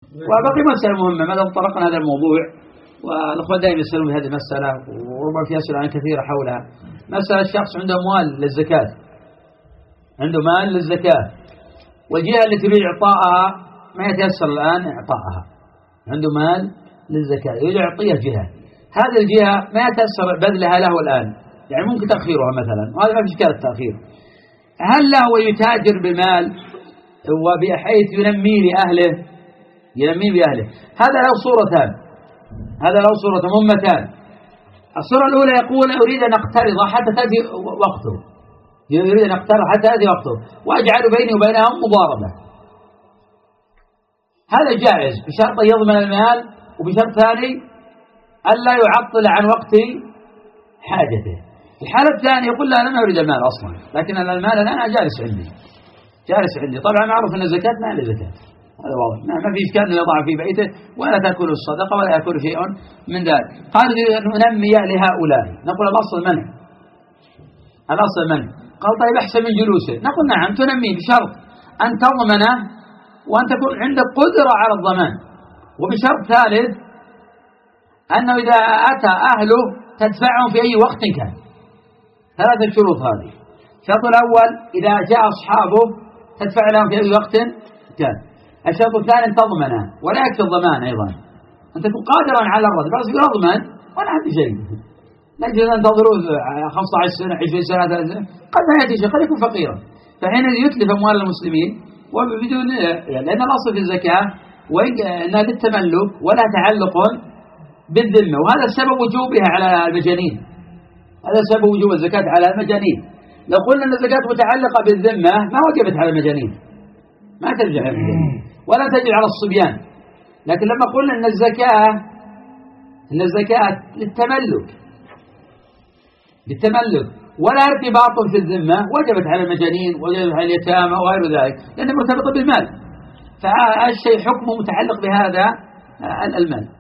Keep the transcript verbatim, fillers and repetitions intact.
وبقي مسألة مهمة ما دام طرقنا هذا الموضوع، والأخوة دائما يسألون بهذه المسألة وربما في أسئلة كثيرة حولها. مسألة الشخص عنده أموال للزكاة، عنده مال للزكاة، والجهة التي تريد إعطاءها ما يتيسر الآن إعطاءها، عنده مال للزكاة يريد يعطيها جهة، هذه الجهة ما يتيسر بذلها له الآن، يعني ممكن تأخيرها مثلا، وهذا ما في إشكال التأخير. هل له يتاجر بالمال وبحيث ينمي لأهله، ينمي بأهله؟ هذا له صورتان، هذا له صورة مهمتان. الصورة الأولى يقول أريد أن أقترض حتى تأتي وقته، يريد أن أقترض حتى تأتي وقته وأجعل بيني وبينهم مضاربة، هذا جائز بشرط أن يضمن المال، وبشرط ثاني ألا يعطل عن وقت حاجته. الحالة الثانية يقول لا أنا ما أريد المال أصلا، لكن المال الآن جالس عندي، جالس عندي. طبعا معروف أن الزكاة ما له زكاة، هذا واضح، ما في إشكال أن يضع في بيته ولا تأكل الصدقة ولا يأكل شيء من ذلك. قال ننمي لهؤلاء، نقول الأصل منع، الأصل منع. قال طيب أحسن من جلوسه، نقول نعم تنمي بشرط أن تضمنه وأن تكون عندك قدرة على الضمان، وبشرط ثالث أنه إذا أتى أهله تدفعهم في أي وقت كان. ثلاثة شروط هذه. الشرط الأول إذا جاء أصحابه تدفع لهم في أي وقت كان. الشرط الثاني أن تضمنه، ولا يكفي الضمان أيضا، أن تكون قادرا على الرد، بس يقول أضمن وأنا عندي شيء، لا يجوز أن تنتظروا خمسة عشر سنة عشرين سنة ثلاثين سنة، قد ما يأتي شيء، قد يكون فقيرا، فحين يتلف أموال المسلمين وبدون، لأن الأصل في الزكاة وإنها للتملك ولا تعلق بالذمة، وهذا سبب وجوبها على المجانين، هذا سبب وجوب الزكاة على المجانين. لو قلنا أن الزكاة متعلقة بالذمة ما وجبت على المجانين، ما ترجع على المجانين ولا تجب على الصبيان، لكن لما قلنا أن الزكاة أن الزكاة للتملك، للتملك ولا ارتباط في الذمة، وجبت على المجانين وجبت على اليتامى وغير ذلك، لأنها مرتبطة بالمال، فالشيء حكمه متعلق بهذا المال.